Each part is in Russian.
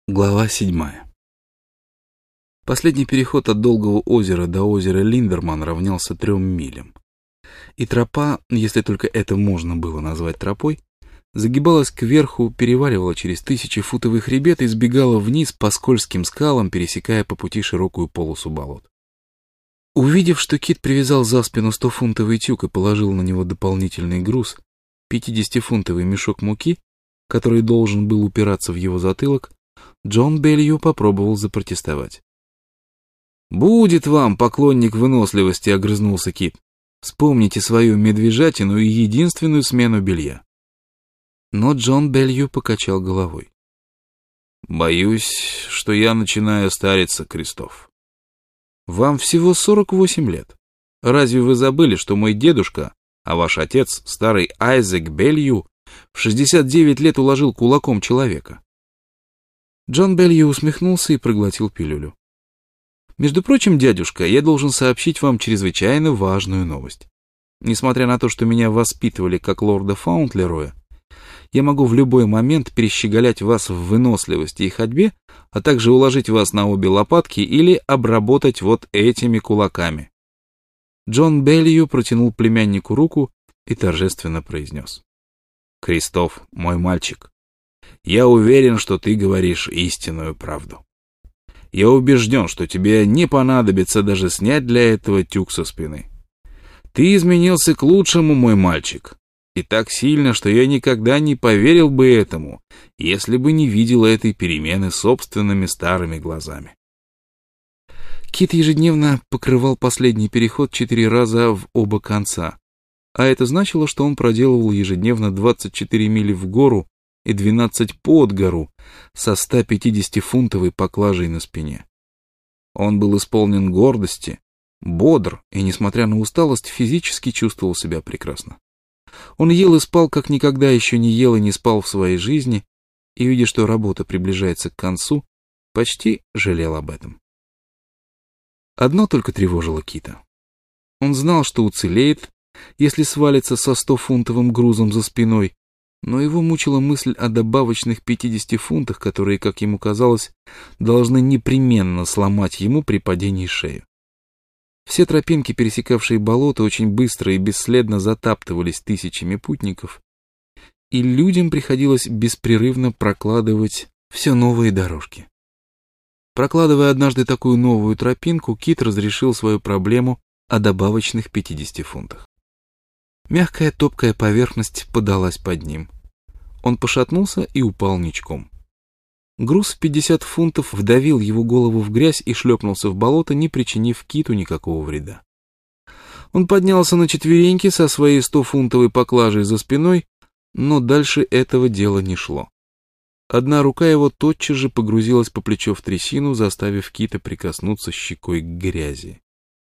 Глава 7. Последний переход от Долгого озера до озера Линдерман равнялся 3 милям. И тропа, если только это можно было назвать тропой, загибалась кверху, переваливала через 1000-футовый хребет и сбегала вниз по скользким скалам, пересекая по пути широкую полосу болот. Увидев, что Кит привязал за спину 100-фунтовый тюк и положил на него дополнительный груз, 50-фунтовый мешок муки, который должен был упираться в его затылок, Джон Беллью попробовал запротестовать. «Будет вам, поклонник выносливости», — огрызнулся Кит. «Вспомните свою медвежатину и единственную смену белья». Но Джон Беллью покачал головой. «Боюсь, что я начинаю стариться, Кристоф. Вам всего 48 лет. Разве вы забыли, что мой дедушка, а ваш отец, старый Айзек Беллью, в 69 лет уложил кулаком человека?» Джон Беллью усмехнулся и проглотил пилюлю. «Между прочим, дядюшка, я должен сообщить вам чрезвычайно важную новость. Несмотря на то, что меня воспитывали как лорда Фаунтлероя, я могу в любой момент перещеголять вас в выносливости и ходьбе, а также уложить вас на обе лопатки или обработать вот этими кулаками». Джон Беллью протянул племяннику руку и торжественно произнес: «Кристоф, мой мальчик, я уверен, что ты говоришь истинную правду. Я убежден, что тебе не понадобится даже снять для этого тюк со спины. Ты изменился к лучшему, мой мальчик, и так сильно, что я никогда не поверил бы этому, если бы не видел этой перемены собственными старыми глазами». Кит ежедневно покрывал последний переход 4 раза в оба конца, а это значило, что он проделывал ежедневно 24 мили в гору и 12 под гору со 150-фунтовой поклажей на спине. Он был исполнен гордости, бодр и, несмотря на усталость, физически чувствовал себя прекрасно. Он ел и спал, как никогда еще не ел и не спал в своей жизни, и, видя, что работа приближается к концу, почти жалел об этом. Одно только тревожило Кита. Он знал, что уцелеет, если свалится со 100-фунтовым грузом за спиной, но его мучила мысль о добавочных 50 фунтах, которые, как ему казалось, должны непременно сломать ему при падении шею. Все тропинки, пересекавшие болото, очень быстро и бесследно затаптывались тысячами путников, и людям приходилось беспрерывно прокладывать все новые дорожки. Прокладывая однажды такую новую тропинку, Кит разрешил свою проблему о добавочных 50 фунтах. Мягкая топкая поверхность подалась под ним. Он пошатнулся и упал ничком. Груз в 50 фунтов вдавил его голову в грязь и шлепнулся в болото, не причинив Киту никакого вреда. Он поднялся на четвереньки со своей 100-фунтовой поклажей за спиной, но дальше этого дела не шло. Одна рука его тотчас же погрузилась по плечо в трясину, заставив Кита прикоснуться щекой к грязи.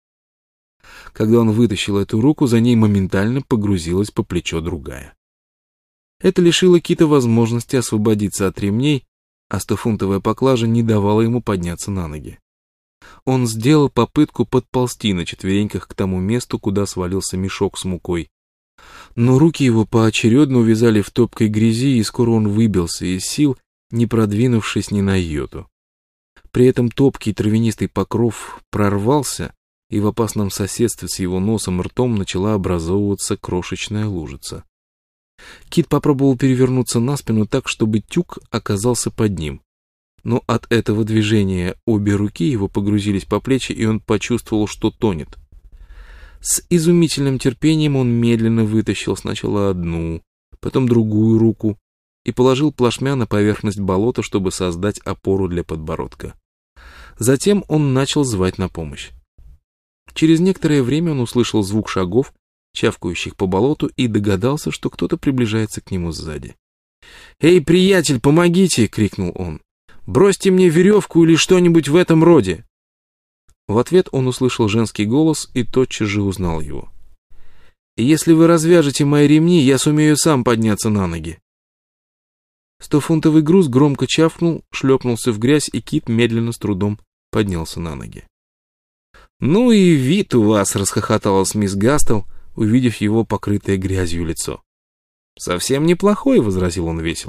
Когда он вытащил эту руку, за ней моментально погрузилась по плечо другая. Это лишило Кита возможности освободиться от ремней, а 100-фунтовая поклажа не давала ему подняться на ноги. Он сделал попытку подползти на четвереньках к тому месту, куда свалился мешок с мукой. Но руки его поочередно увязали в топкой грязи, и скоро он выбился из сил, не продвинувшись ни на йоту. При этом топкий травянистый покров прорвался, и в опасном соседстве с его носом и ртом начала образовываться крошечная лужица. Кит попробовал перевернуться на спину так, чтобы тюк оказался под ним. Но от этого движения обе руки его погрузились по плечи, и он почувствовал, что тонет. С изумительным терпением он медленно вытащил сначала одну, потом другую руку и положил плашмя на поверхность болота, чтобы создать опору для подбородка. Затем он начал звать на помощь. Через некоторое время он услышал звук шагов, чавкающих по болоту, и догадался, что кто-то приближается к нему сзади. «Эй, приятель, помогите!» — крикнул он. «Бросьте мне веревку или что-нибудь в этом роде!» В ответ он услышал женский голос и тотчас же узнал его. «Если вы развяжете мои ремни, я сумею сам подняться на ноги». 100-фунтовый груз громко чавкнул, шлепнулся в грязь, и Кит медленно с трудом поднялся на ноги. «Ну и вид у вас!» — расхохоталась мисс Гастел, увидев его покрытое грязью лицо. «Совсем неплохой», — возразил он весело.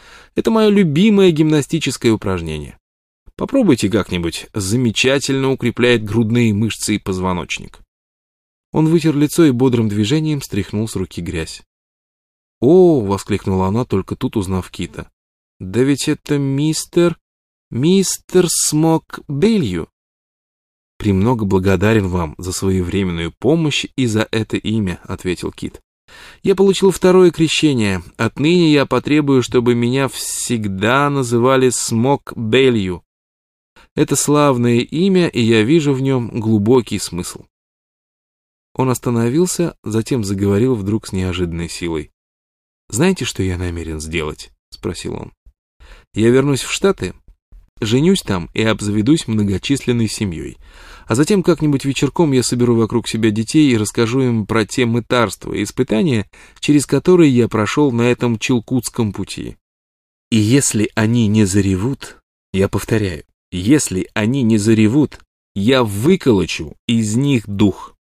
Это мое любимое гимнастическое упражнение. Попробуйте как-нибудь, замечательно укрепляет грудные мышцы и позвоночник». Он вытер лицо и бодрым движением стряхнул с руки грязь. «О!» — воскликнула она, только тут узнав Кита. «Да ведь это мистер Смок Белью». «Премного благодарен вам за своевременную помощь и за это имя», — ответил Кит. «Я получил второе крещение. Отныне я потребую, чтобы меня всегда называли Смок Белью. Это славное имя, и я вижу в нем глубокий смысл». Он остановился, затем заговорил вдруг с неожиданной силой. «Знаете, что я намерен сделать?» — спросил он. «Я вернусь в Штаты, женюсь там и обзаведусь многочисленной семьей. А затем как-нибудь вечерком я соберу вокруг себя детей и расскажу им про те мытарства и испытания, через которые я прошел на этом Чилкутском пути. И если они не заревут, я повторяю, если они не заревут, я выколочу из них дух».